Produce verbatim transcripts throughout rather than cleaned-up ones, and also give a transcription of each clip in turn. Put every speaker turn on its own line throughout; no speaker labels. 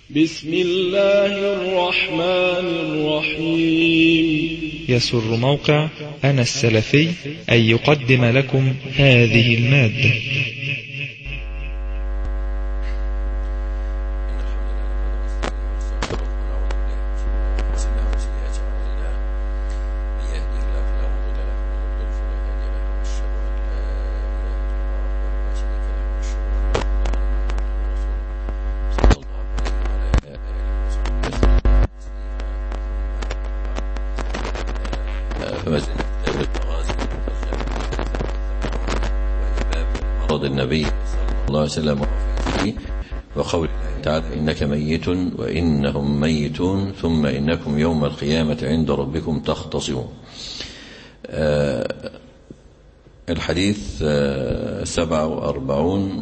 بسم الله الرحمن الرحيم.
يسر موقع أنا السلفي أن يقدم لكم هذه المادة.
النبي صلى الله عليه وسلم وقول الله تعالى إنك ميت وإنهم ميتون ثم إنكم يوم القيامة عند ربكم تختصمون. الحديث سبعة وأربعون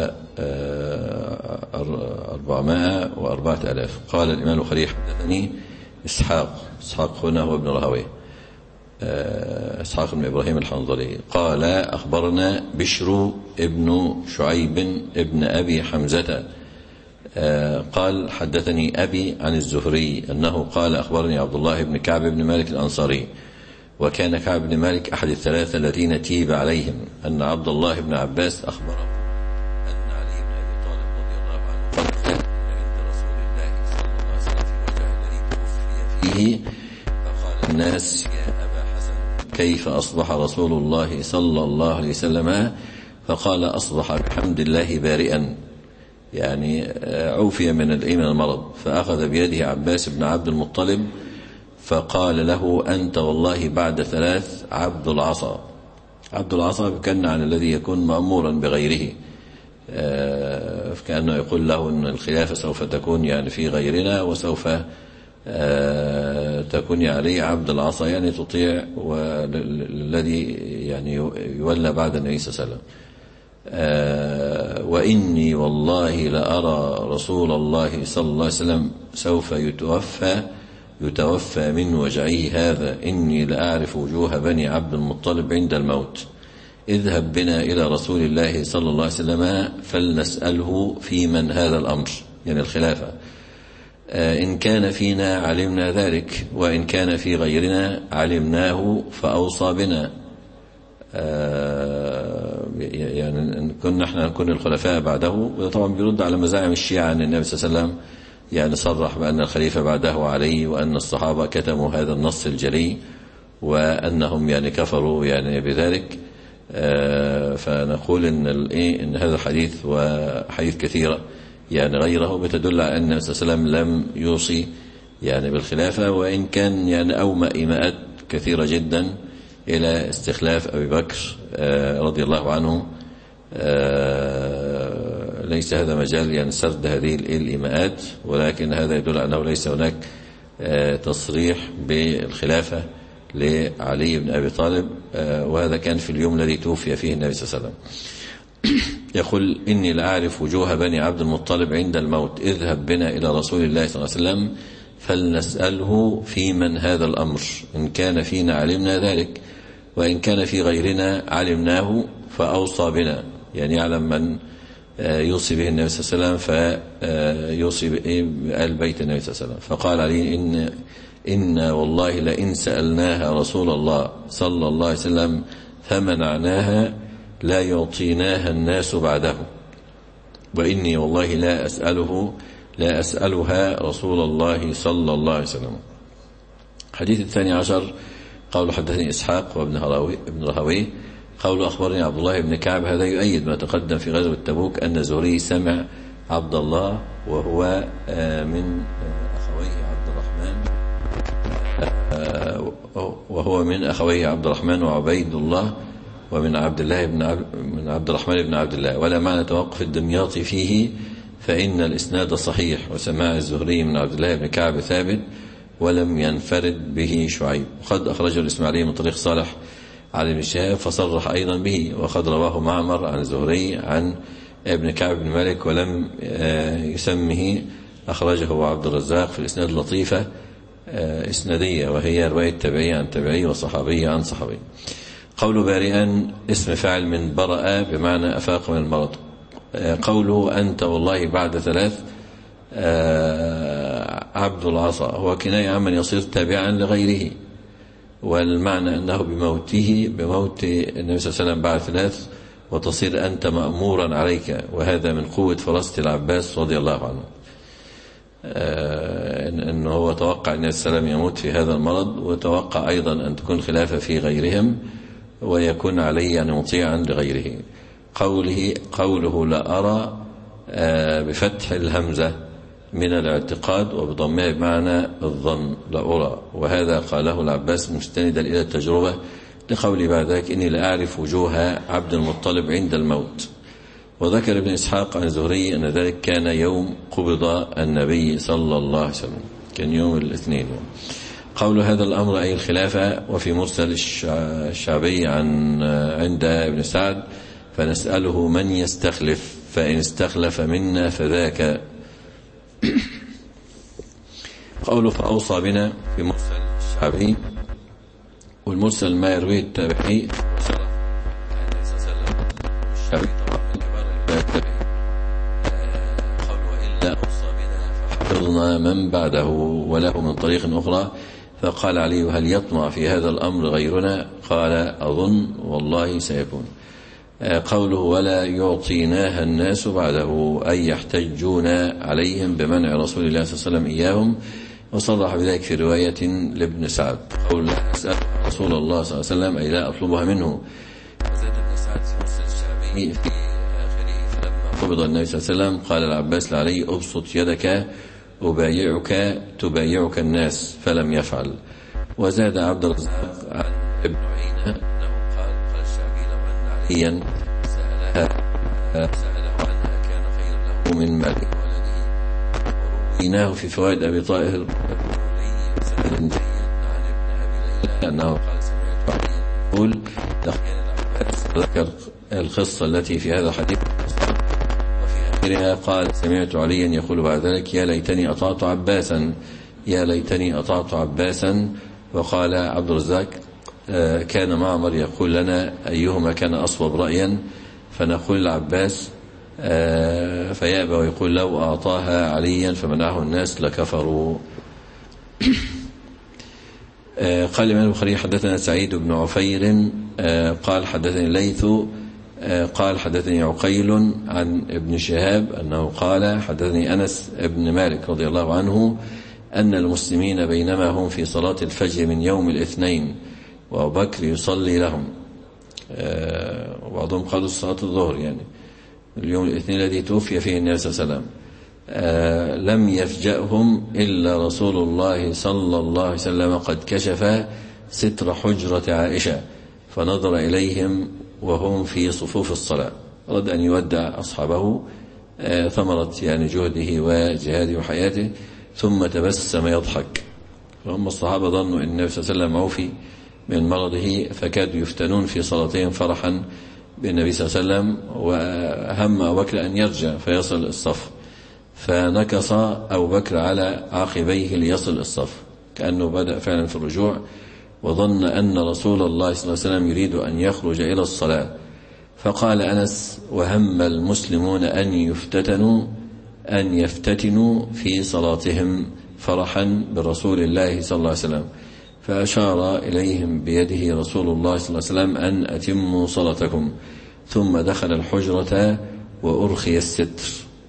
وأربعمائة وأربعة آلاف. قال الإمام البخاري حدثني إسحاق إسحاق هنا هو ابن راهويه إسحاق بن إبراهيم الحنظلي قال أخبرنا بشر ابن شعيب ابن أبي حمزة قال حدثني أبي عن الزهري أنه قال أخبرني عبد الله بن كعب بن مالك الأنصاري وكان كعب بن مالك أحد الثلاثة الذين تيب عليهم أن عبد الله بن عباس أخبره أن علي بن أبي طالب رضي الله عنه قال عند رسول الله صلى الله عليه وسلم في وجه الذي توفي فيه فقال الناس كيف أصبح رسول الله صلى الله عليه وسلم؟ فقال أصبح بحمد الله بارئا، يعني عوفي من المرض. فأخذ بيده عباس بن عبد المطلب فقال له أنت والله بعد ثلاث عبد العصا. عبد العصا كان عن الذي يكون مأمورا بغيره، فكأنه يقول له أن الخلافة سوف تكون يعني في غيرنا وسوف تكون عليه عبد العصا، يعني تطيع والذي يعني يولى بعد النبي صلى الله عليه وسلم. وإني والله لأرى رسول الله صلى الله عليه وسلم سوف يتوفى يتوفى من وجعه هذا، إني لأعرف وجوه بني عبد المطلب عند الموت. اذهب بنا إلى رسول الله صلى الله عليه وسلم فلنسأله في من هذا الأمر، يعني الخلافة. إن كان فينا علمنا ذلك وإن كان في غيرنا علمناه فأوصى بنا. يعني إن كنا احنا نكون الخلفاء بعده، وده طبعا بيرد على مزاعم الشيعة أن النبي صلى الله عليه وسلم يعني صرح بأن الخليفة بعده علي، وأن الصحابة كتموا هذا النص الجلي وأنهم يعني كفروا يعني بذلك. فنقول إن إن هذا الحديث وحديث كثيرة يعني غيره بتدل على أن النبي صلى الله عليه وسلم لم يوصي يعني بالخلافة، وإن كان يعني أومأ إيماءات كثيرة جدا إلى استخلاف أبي بكر رضي الله عنه. ليس هذا مجال يعني سرد هذه الإيماءات، ولكن هذا يدل أنه ليس هناك تصريح بالخلافة لعلي بن أبي طالب، وهذا كان في اليوم الذي توفي فيه النبي صلى الله عليه وسلم. يقول إني لأعرف وجوه بني عبد المطلب عند الموت، اذهب بنا إلى رسول الله صلى الله عليه وسلم فلنسأله في من هذا الأمر، إن كان فينا علمنا ذلك وإن كان في غيرنا علمناه فأوصى بنا، يعني يعلم من يوصي به النبي صلى الله عليه وسلم فيوصي بآل بيت النبي صلى الله عليه وسلم. فقال علي إن, إن والله لئن سألناها رسول الله صلى الله عليه وسلم فمنعناها لا يعطيناها الناس بعده، وإني والله لا أسأله لا أسألها رسول الله صلى الله عليه وسلم. حديث الثاني عشر قول حدثني إسحاق وابن راهويه قول أخبرني عبد الله بن كعب. هذا يؤيد ما تقدم في غزوة تبوك أن الزهري سمع عبد الله وهو من أخويه عبد الرحمن وهو من أخويه عبد الرحمن وعبيد الله ومن عبد الله بن عبد من عبد الرحمن بن عبد الله، ولا معنى توقف الدمياطي فيه فإن الإسناد صحيح، وسماع الزهري من عبد الله بن كعب ثابت ولم ينفرد به شعيب. وقد أخرجه الإسماعيلي من طريق صالح علي بن شهاب فصرح أيضا به، وقد رواه معمر عن الزهري عن ابن كعب بن مالك ولم يسمه. أخرجه عبد الرزاق في الإسناد لطيفة إسنادية، وهي رواية تابعي عن تابعي وصحابي عن صحابي. قول بارئا اسم فاعل من برأ بمعنى أفاق من المرض. قوله أنت والله بعد ثلاث عبد العصا هو كناية عمن يصير تابعا لغيره، والمعنى أنه بموته بموت النبي صلى الله عليه وسلم بعد ثلاث وتصير أنت مأمورا عليك، وهذا من قوة فراسة العباس رضي الله عنه. أنه هو توقع أن السلام يموت في هذا المرض، وتوقع أيضا أن تكون خلافة في غيرهم ويكون عليه أن مطيعا لغيره. قوله قوله لا أرى بفتح الهمزة من الاعتقاد وبضمها بمعنى الظن لا أرى، وهذا قاله العباس مستندا إلى التجربة لقوله بعد ذلك إني لا أعرف وجوه عبد المطلب عند الموت. وذكر ابن إسحاق عن الزهري أن ذلك كان يوم قبض النبي صلى الله عليه وسلم، كان يوم الاثنين. قول هذا الأمر أي الخلافة. وفي مرسل الشعبي عن عند ابن سعد فنسأله من يستخلف فإن استخلف منا فذاك. قوله فأوصى بنا في مرسل الشعبي، والمرسل ما يرويه التابعي الشعبي حفظنا من بعده وله من طريق أخرى. فقال علي هل يطمع في هذا الأمر غيرنا؟ قال أظن والله سيكون. قوله ولا يعطيناها الناس بعده أي يحتجون عليهم بمنع رسول الله صلى الله عليه وسلم إياهم، وصرح بذلك في رواية لابن سعد. قول لا أسأل رسول الله صلى الله عليه وسلم أي لا أطلبها منه. وزاد ابن سعد في مرسل الشعبي في آخره فلما قبض النبي صلى الله عليه وسلم قال العباس لعلي أبسط يدك أبايعك تبايعك الناس، فلم يفعل. وزاد عبد الرزاق عن ابن عيينة أنه قال قال الشعبي لو أن عليا سألها سأله عنها كان خير له من مال ولده. ورويناه في فوائد أبي طاهر سند جيد عن ابن أبي ليلى أنه قال سمعت علي يقول لقينا العباس، ذكر القصة التي في هذا الحديث. قال سمعت عليا يقول بعد ذلك يا ليتني أطعت عباسا يا ليتني أطعت عباسا. وقال عبد الرزاق كان معمر يقول لنا أيهما كان أصوب رأيا، فنقول العباس فيأبى ويقول لو أعطاها عليا فمنعه الناس لكفروا. قال الإمام البخاري حدثنا سعيد بن عفير قال حدثني الليث قال حدثني عقيل عن ابن شهاب أنه قال حدثني أنس بن مالك رضي الله عنه أن المسلمين بينما هم في صلاة الفجر من يوم الاثنين وأبو بكر يصلي لهم، وبعضهم قالوا صلاة الظهر يعني اليوم الاثنين الذي توفي فيه النبي صلى الله عليه وسلم، لم يفجأهم إلا رسول الله صلى الله عليه وسلم قد كشف ستر حجرة عائشة فنظر إليهم وهم في صفوف الصلاة، أراد أن يودع أصحابه ثمرة يعني جهده وجهاده وحياته، ثم تبسم يضحك. فهم الصحابة ظنوا أن النبي صلى الله عليه وسلم عوفي من مرضه فكادوا يفتنون في صلاتهم فرحا بالنبي صلى الله عليه وسلم، وهم أبو بكر أن يرجع فيصل الصف، فنكص أبو بكر على عقبيه ليصل الصف كأنه بدأ فعلا في الرجوع، وظن أن رسول الله صلى الله عليه وسلم يريد أن يخرج إلى الصلاة. فقال أنس وهم المسلمون أن يفتتنوا أن يفتتنوا في صلاتهم فرحا برسول الله صلى الله عليه وسلم، فأشار إليهم بيده رسول الله صلى الله عليه وسلم أن أتموا صلاتكم، ثم دخل الحجرة وأرخي الستر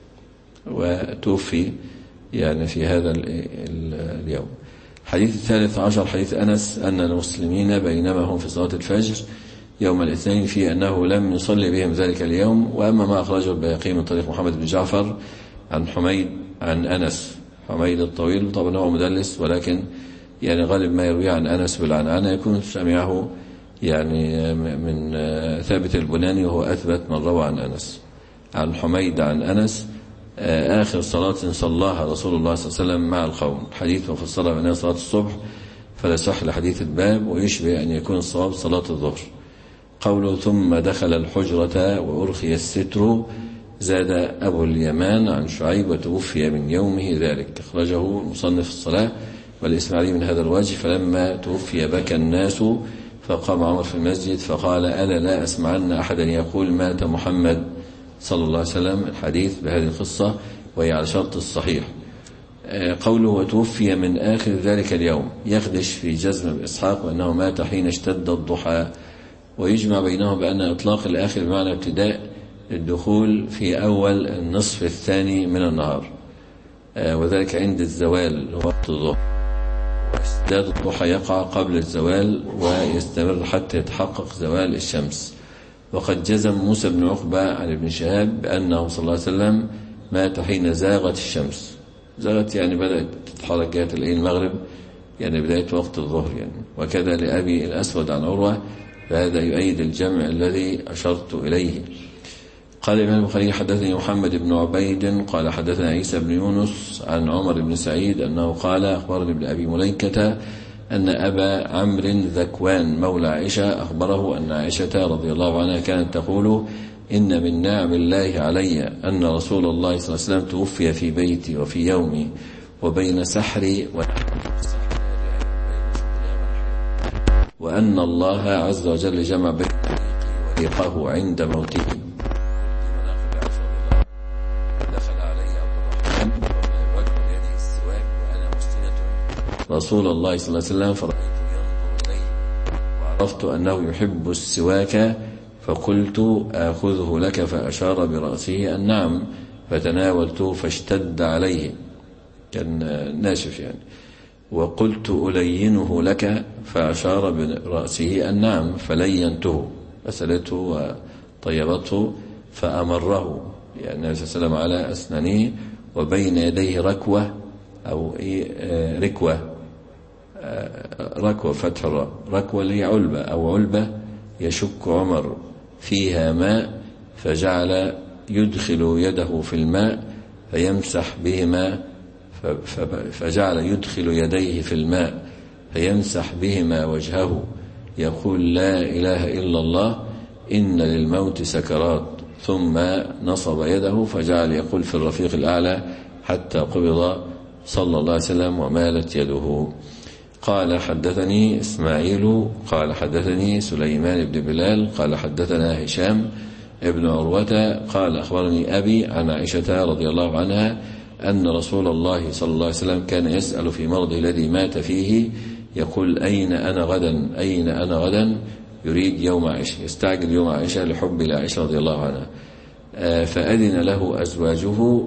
وتوفي يعني في هذا اليوم. الحديث الثالث عشر حديث أنس أن المسلمين بينما هم في صلاة الفجر يوم الاثنين في أنه لم يصلي بهم ذلك اليوم. وأما ما أخرجه البيهقي من طريق محمد بن جعفر عن حميد عن أنس، حميد الطويل طبعا هو مدلس، ولكن يعني غالب ما يروي عن أنس بالعنعنة يكون سمعه يعني من ثابت البناني وهو أثبت من روى عن أنس. عن حميد عن أنس آخر صلاة صلاها رسول الله صلى الله عليه وسلم مع القوم، حديث مفصلة بأنها صلاة الصبح فلا صح لحديث الباب، ويشبه أن يكون الصواب صلاة الظهر. قوله ثم دخل الحجرة وأرخي الستر زاد أبو اليمان عن شعيب وتوفي من يومه ذلك، أخرجه مصنف الصلاة والإسماعيلي من هذا الوجه. فلما توفي بكى الناس فقام عمر في المسجد فقال ألا لا أسمعن أحدا يقول مات محمد صلى الله عليه وسلم. الحديث بهذه القصة وهي على شرط الصحيح. قوله وتوفي من آخر ذلك اليوم يخدش في جزم بإسحاق وأنه مات حين اشتد الضحى، ويجمع بينهم بأن إطلاق الآخر بمعنى ابتداء الدخول في أول النصف الثاني من النهار، وذلك عند الزوال وقت الظهر، واشتداد الضحى يقع قبل الزوال ويستمر حتى يتحقق زوال الشمس. وقد جزم موسى بن عقبة عن ابن شهاب بأنه صلى الله عليه وسلم مات حين زاغت الشمس. زاغت يعني بدأت تتحرك جهة المغرب، يعني بداية وقت الظهر يعني. وكذا لأبي الأسود عن عروة، فهذا يؤيد الجمع الذي أشرت إليه. قال الإمام البخاري حدثني محمد بن عبيد قال حدثنا عيسى بن يونس عن عمر بن سعيد أنه قال أخبرني ابن أبي مليكة أن أبا عمرو ذكوان مولى عائشة أخبره أن عائشة رضي الله عنها كانت تقول إن من نعم الله علي أن رسول الله صلى الله عليه وسلم توفي في بيتي وفي يومي وبين سحري وأن الله عز وجل جمع بين وريقه عند موته. رسول الله صلى الله عليه وسلم فرأيت ينظر إليه وعرفت أنه يحب السواك فقلت آخذه لك، فأشار برأسه النعم، فتناولته فاشتد عليه، كان ناشف يعني، وقلت ألينه لك، فأشار برأسه النعم، فلينته، أسألته وطيبته فأمره، يعني النبي صلى الله عليه وسلم على أسنانه وبين يديه ركوة أو إيه ركوة، ركوة فتح الراء، ركوة اللي هي علبة أو علبة يشك عمر فيها ماء، فجعل يدخل يده في الماء فيمسح بهما، فجعل يدخل يديه في الماء فيمسح بهما وجهه يقول لا إله إلا الله إن للموت سكرات، ثم نصب يده فجعل يقول في الرفيق الأعلى حتى قبض صلى الله عليه وسلم ومالت يده. قال حدثني إسماعيل قال حدثني سليمان بن بلال قال حدثنا هشام ابن عروة قال أخبرني أبي عن عائشة رضي الله عنها أن رسول الله صلى الله عليه وسلم كان يسأل في مرضه الذي مات فيه يقول أين أنا غدا أين أنا غدا، يريد يوم عائشة، يستعجل يوم عائشة لحب لعائشة رضي الله عنها. فأذن له أزواجه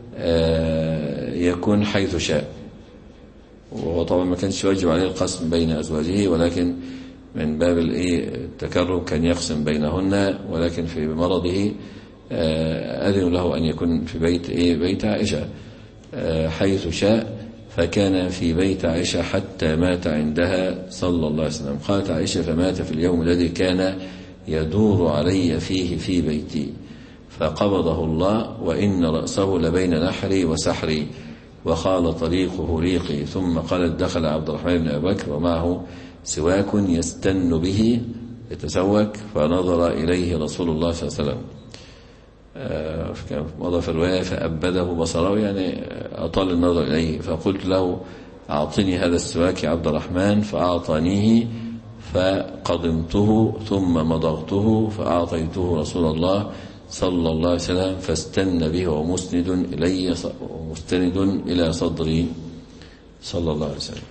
يكون حيث شاء، وطبعا ما كانش واجب عليه القسم بين أزواجه، ولكن من باب التكرم كان يقسم بينهن، ولكن في مرضه أذن له أن يكون في بيت بيت عائشة حيث شاء، فكان في بيت عائشة حتى مات عندها صلى الله عليه وسلم. قالت عائشة فمات في اليوم الذي كان يدور علي فيه في بيتي، فقبضه الله وإن رأسه لبين نحري وسحري وخال طريقه ريقي. ثم قالت دخل عبد الرحمن بن أبي بكر ومعه سواك يستن به يتسوك، فنظر إليه رسول الله صلى الله عليه وسلم، كان مضى في الرواية فأبده بصره، يعني أطال النظر إليه، فقلت له أعطني هذا السواك يا عبد الرحمن، فأعطانيه فقضمته ثم مضغته فأعطيته رسول الله صلى الله عليه وسلم فاستن به ومسند إلي ومستند إلى صدري صلى الله عليه وسلم.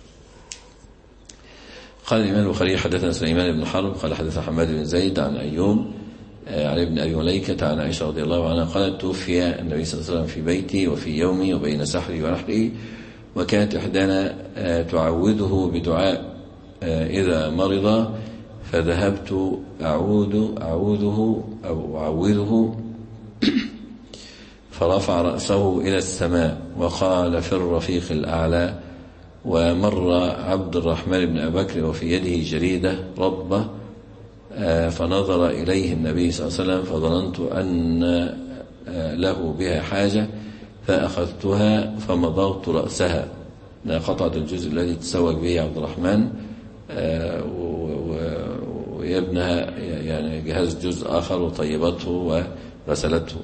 قال الإمام البخاري حدثنا سليمان بن حرب قال حدثنا حماد بن زيد عن أيوب عن ابن أبي مليكة عن عائشة رضي الله عنها قالت توفي النبي صلى الله عليه وسلم في بيتي وفي يومي وبين سحري ونحري، وكانت إحدانا تعوذه بدعاء إذا مرض، فذهبت أعود أعوذه أو أعوذه فرفع رأسه إلى السماء وقال في الرفيق الأعلى. ومر عبد الرحمن بن أبي بكر وفي يده جريدة رطبة، فنظر إليه النبي صلى الله عليه وسلم فظننت أن له بها حاجة، فأخذتها فمضغت رأسها، قطعت الجزء الذي تسوق به عبد الرحمن ويبنها، يعني جهاز جزء آخر وطيبته وغسلته،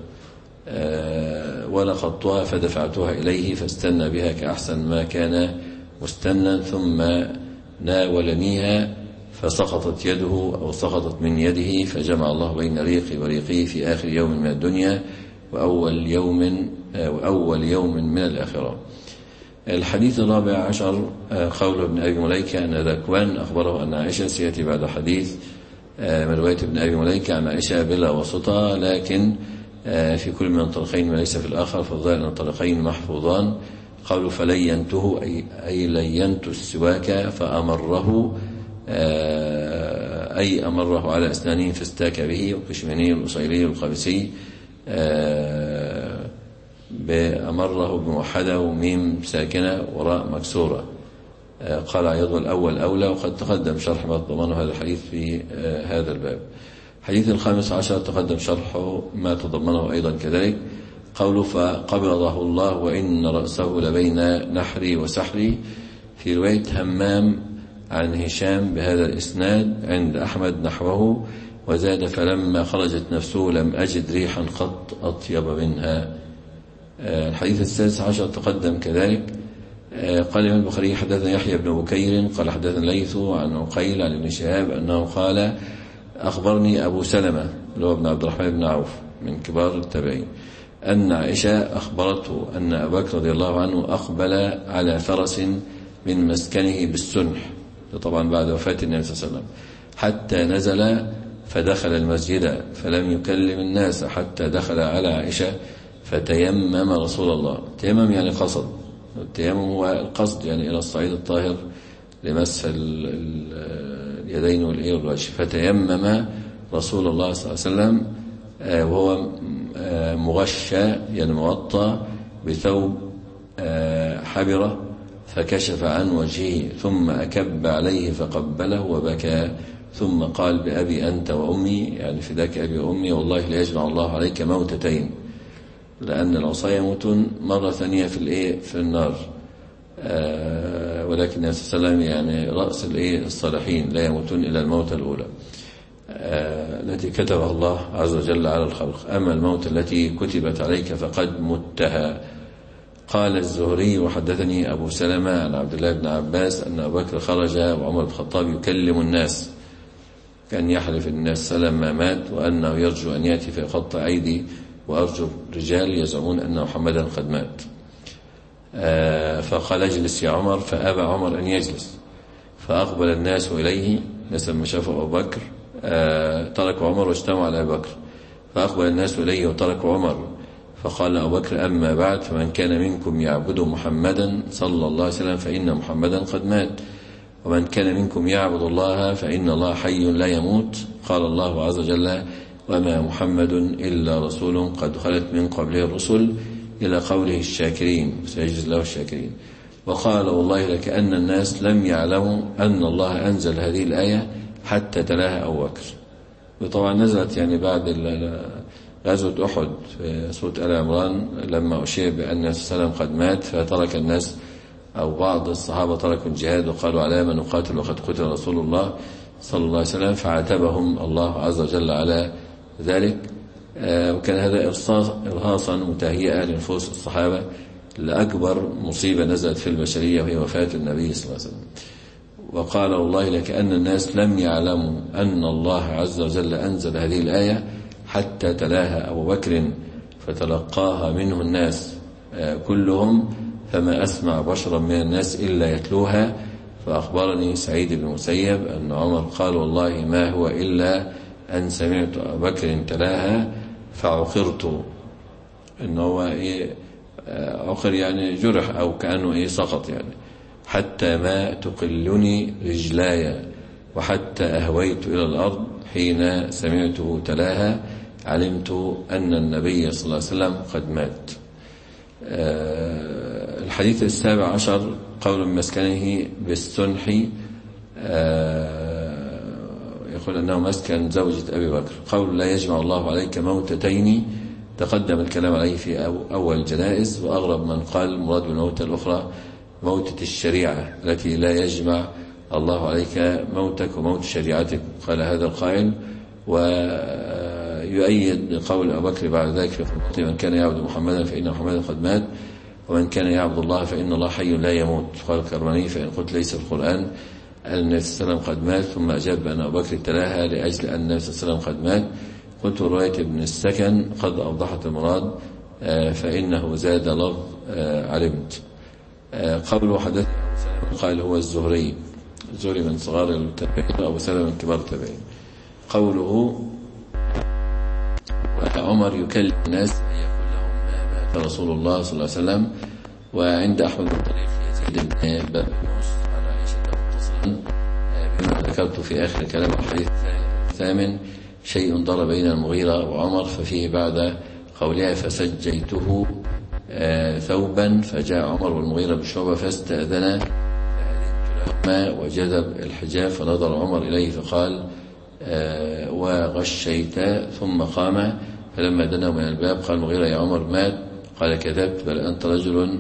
ونقضتها فدفعتها إليه فاستنى بها كأحسن ما كان مستنى، ثم ناولنيها فسقطت يده أو سقطت من يده، فجمع الله بين ريقي وريقي في آخر يوم من الدنيا وأول يوم وأول يوم من الآخرة. الحديث الرابع عشر قول ابن أبي مليكة أن ذكوان أخبره أن عائشة، سيأتي بعد حديث من رواية ابن أبي مليكة عن عائشة بلا وسطى، لكن في كل من الطريقين ما ليس في الآخر، فالظاهر أن الطريقين محفوظان. قوله فلينته أي, أي لينت السواك فأمره أي أمره على أسنانه فاستاك به، والكشميني والأصيلي والقابسي بأمره بموحدة وميم ساكنة وراء مكسورة. قال عياض الأول أولى، وقد تقدم شرح ما تضمنه هذا الحديث في هذا الباب. حديث الخامس عشر تقدم شرحه ما تضمنه أيضا كذلك. قوله فقبضه الله وإن رأسه لبين نحري وسحري، في رواية همام عن هشام بهذا الإسناد عند أحمد نحوه، وزاد فلما خرجت نفسه لم أجد ريحا قط أطيب منها. الحديث السادس عشر تقدم كذلك. قال الإمام البخاري حدثنا يحيى بن بكير قال حدثنا ليث عن عقيل عن ابن شهاب أنه قال أخبرني أبو سلمة اللي هو ابن عبد الرحمن بن عوف من كبار التابعين أن عائشة أخبرته أن أبا بكر رضي الله عنه أقبل على فرس من مسكنه بالسنح، طبعا بعد وفاة النبي صلى الله عليه وسلم، حتى نزل فدخل المسجد فلم يكلم الناس حتى دخل على عائشة فتيمم رسول الله. تيمم يعني قصد، التيمم هو القصد يعني إلى الصعيد الطاهر لمسح اليدين والوجه. فتيمم رسول الله صلى الله عليه وسلم وهو مغشى يعني مغطى بثوب حبرة، فكشف عن وجهه ثم أكب عليه فقبله وبكى، ثم قال بأبي أنت وأمي يعني فداك أبي وأمي، والله ليجمع الله عليك موتتين، لأن العصاة يموتون مرة ثانية في الإيه في النار، آه ولكن النبي صلى الله عليه وسلم يعني رأس الإيه الصالحين لا يموتون إلا الموت الأولى آه التي كتبها الله عز وجل على الخلق، أما الموت التي كتبت عليك فقد متها. قال الزهري وحدثني أبو سلمة عن عبد الله بن عباس أن أبو بكر خرج وعمر بن الخطاب يكلم الناس، كان يحلف الناس سلم ما مات، وأنه يرجو أن يأتي فيقطع أيدي وأرجو رجال يزعمون أن محمدا قد مات. آه فقال اجلس يا عمر، فأبى عمر أن يجلس، فأقبل الناس إليه، الناس لما شافوا أبو بكر آه تركوا عمر واجتمعوا على أبو بكر، فأقبل الناس إليه وتركوا عمر، فقال أبو بكر أما بعد فمن كان منكم يعبد محمدا صلى الله عليه وسلم فإن محمدا قد مات، ومن كان منكم يعبد الله فإن الله حي لا يموت. قال الله عز وجل وما محمد إلا رسول قد خلت من قبله الرسل، إلى قوله الشاكرين سيجزي الله الشاكرين. وقال والله لكأن الناس لم يعلموا أن الله أنزل هذه الآية حتى تلاها أبو بكر. وطبعا نزلت يعني بعد غزوة أحد في سورة آل عمران لما أشير بأن النبي صلى الله عليه وسلم قد مات، فترك الناس أو بعض الصحابة تركوا الجهاد وقالوا على من نقاتل وقد قتل رسول الله صلى الله عليه وسلم، فعاتبهم الله عز وجل على ذلك. وكان هذا إرهاصا وتهيئة لنفوس الصحابة لأكبر مصيبة نزلت في البشرية وهي وفاة النبي صلى الله عليه وسلم. وقال والله لكأن الناس لم يعلموا أن الله عز وجل أنزل هذه الآية حتى تلاها أبو بكر فتلقاها منه الناس كلهم، فما أسمع بشرا من الناس إلا يتلوها. فأخبرني سعيد بن مسيب أن عمر قال والله ما هو إلا أن سمعت أبو بكر تلاها فعقرت، إنه هو إيه عقر يعني جرح أو كأنه إيه سقط يعني، حتى ما تقلني رجلاي وحتى أهويت إلى الأرض حين سمعته تلاها علمت أن النبي صلى الله عليه وسلم قد مات. الحديث السابع عشر قول مسكنه بالسنح، يقول أنه مسكن زوجة أبي بكر. قول لا يجمع الله عليك موتتين تقدم الكلام عليه في أول الجنائز، وأغرب من قال مراد بالموتة الأخرى موتة الشريعة التي لا يجمع الله عليك موتك وموت شريعتك، قال هذا القائل. ويؤيد قول أبو بكر بعد ذلك في من كان يعبد محمدا فإن محمدا قد مات، ومن كان يعبد الله فإن الله حي لا يموت. قال الكرماني فإن قلت ليس في القرآن أن النبي صلى الله عليه وسلم قد مات، ثم أجاب أن أبو بكر تلاها لأجل أن النبي صلى الله عليه وسلم قد مات. قلت رواية ابن السكن قد أوضحت المراد، فإنه زاد لفظ علمت. قوله حدث قال هو الزهري، الزهري من صغار التابعين وأبو سلمة من كبار التابعين. قوله وعمر يكلم الناس يقول لهم ما مات رسول الله صلى الله عليه وسلم. وعند أحمد بن طريق يزيد بن بابنوس عن عائشة متصلا بما ذكرت في آخر كلام الحديث الثامن شيء ضر بين المغيرة وعمر، ففيه بعد قولها فسجيته ثوبا، فجاء عمر والمغيرة بالشعبة فاستأذنا فأذنت لهما وجذب الحجاب، فنظر عمر إليه فقال وغشيت، ثم قام فلما دنوا من الباب قال المغيرة يا عمر مات؟ قال كذبت، بل أنت رجل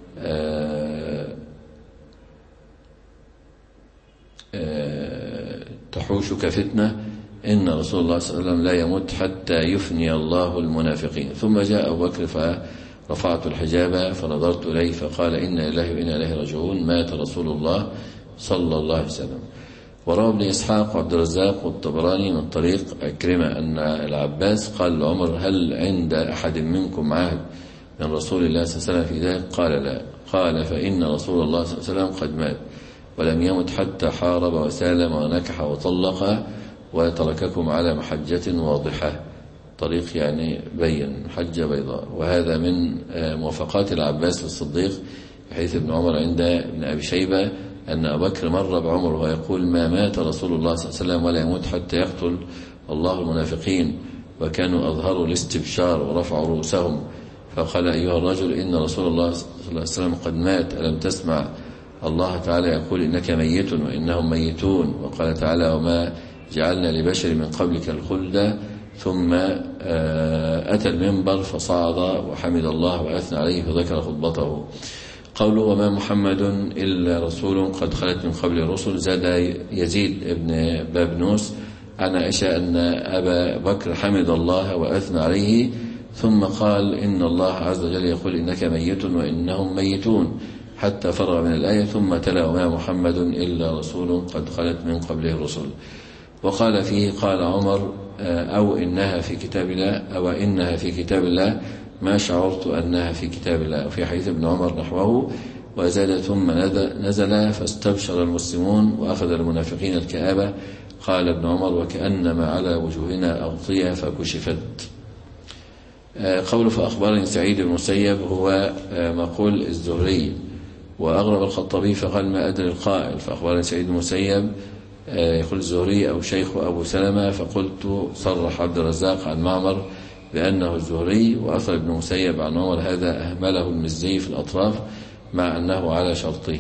تحوشك فتنة، إن رسول الله صلى الله عليه وسلم لا يموت حتى يفني الله المنافقين. ثم جاء أبو بكر فرفعت الحجاب فنظرت إليه فقال إنا لله وإنا إليه راجعون، مات رسول الله صلى الله عليه وسلم. وروى ابن إسحاق وعبد الرزاق والطبراني من طريق أكرمة أن العباس قال لعمر هل عند أحد منكم عهد من رسول الله صلى الله عليه وسلم في ذلك؟ قال لا. قال فإن رسول الله صلى الله عليه وسلم قد مات ولم يمت حتى حارب وسالم ونكح وطلق وترككم على محجة واضحة، طريق يعني بين حجة بيضاء. وهذا من موافقات العباس للصديق، حيث ابن عمر عند ابن أبي شيبة أن أبا بكر مر بعمر ويقول ما مات رسول الله صلى الله عليه وسلم ولا يموت حتى يقتل الله المنافقين، وكانوا أظهروا الاستبشار ورفعوا رؤوسهم، فقال أيها الرجل إن رسول الله صلى الله عليه وسلم قد مات، ألم تسمع الله تعالى يقول إنك ميت وإنهم ميتون، وقال تعالى وما جعلنا لبشر من قبلك الخلد. ثم أتى المنبر فصعد وحمد الله وأثنى عليه فذكر خطبته. قوله وما محمد إلا رسول قد خلت من قبل الرسل، زاد يزيد ابن بابنوس عن عائشة أن أبا بكر حمد الله وأثنى عليه ثم قال إن الله عز وجل يقول إنك ميت وإنهم ميتون حتى فرغ من الآية، ثم تلا وما محمد إلا رسول قد خلت من قبله الرسل. وقال فيه قال عمر أو إنها في كتاب الله أو إنها في كتاب الله ما شعرت أنها في كتاب الله. وفي حديث ابن عمر نحوه وزاد ثم نزل فاستبشر المسلمون وأخذ المنافقين الكآبة. قال ابن عمر وكأنما على وجوهنا أغطية فكشفت. قول فأخبرني سعيد بن المسيب هو مقول الزهري، وأغرب الخطابي فقال ما أدري القائل، فأخبرني سعيد بن المسيب يقول الزهري أو شيخ أبو سلمة، فقلت صرح عبد الرزاق عن معمر بأنه الزهري، وأثر ابن مسيب عن عمر هذا أهمله المزي في الأطراف مع أنه على شرطه.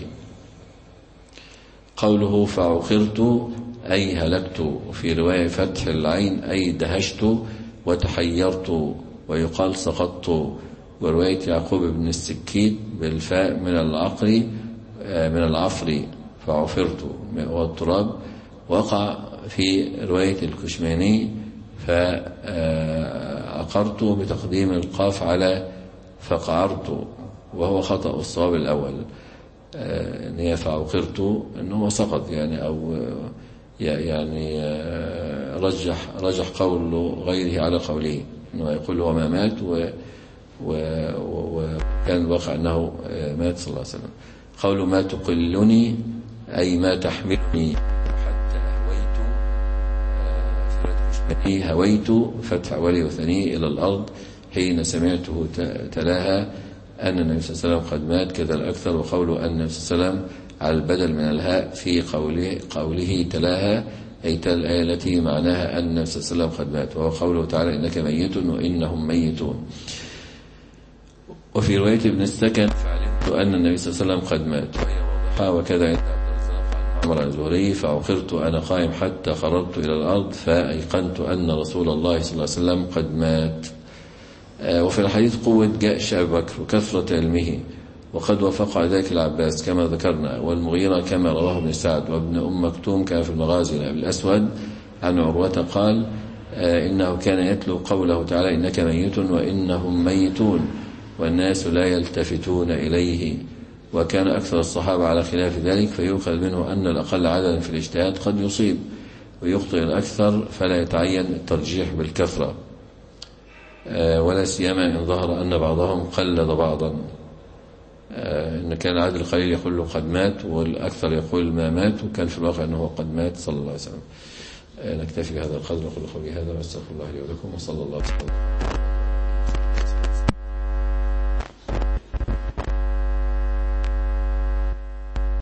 قوله فعقرت أي هلكت، وفي رواية فتح العين أي دهشت وتحيرت، ويقال سقطت. ورواية يعقوب بن السكيت بالفاء من العقر من العفر فعفرت والتراب. وقع في رواية الكشماني فعقرت بتقديم القاف على فقعرت، وهو خطأ الصواب الأول ان هي فعقرت انه سقط يعني، او يعني رجح رجح قول غيره على قوله انه يقول هو ما مات وكان الواقع انه مات صلى الله عليه وسلم. قوله ما تقلني اي ما تحملني حتى هويت هويت فتح ولي وثني الى الارض حين سمعته تلاها أن النبي صلى الله عليه وسلم قد مات كذا الأكثر. وقوله أن النبي صلى الله عليه وسلم على البدل من الهاء في قوله, قوله تلاها أي تل الآية التي معناها أن النبي صلى الله عليه وسلم قد مات، وهو قوله تعالى إنك ميت وإنهم ميتون. وفي رواية ابن السكن فعلمت أن النبي صلى الله عليه وسلم قد مات، وكذا عند عمر الزهري فعقرت أنا قائم حتى خررت إلى الأرض فأيقنت أن رسول الله صلى الله عليه وسلم قد مات. وفي الحديث قوة جأش أبي بكر وكثرة علمه، وقد وافق ذلك العباس كما ذكرنا، والمغيرة كما رواه ابن سعد، وابن أم مكتوم كان في المغازي لأبي الأسود عن عروة قال إنه كان يتلو قوله تعالى إنك ميت وإنهم ميتون والناس لا يلتفتون إليه. وكان أكثر الصحابة على خلاف ذلك، فيؤخذ منه أن الأقل عددا في الاجتهاد قد يصيب ويخطئ الأكثر، فلا يتعين الترجيح بالكثرة، ولا سيما إن ظهر أن بعضهم قلد بعضا. إن كان العدد القليل يقول له قد مات والأكثر يقول ما مات، وكان في الواقع أنه قد مات صلى الله عليه وسلم. نكتفي بهذا القدر، نقول قولي هذا واستغفر الله لي ولكم، وصلى الله عليه وسلم.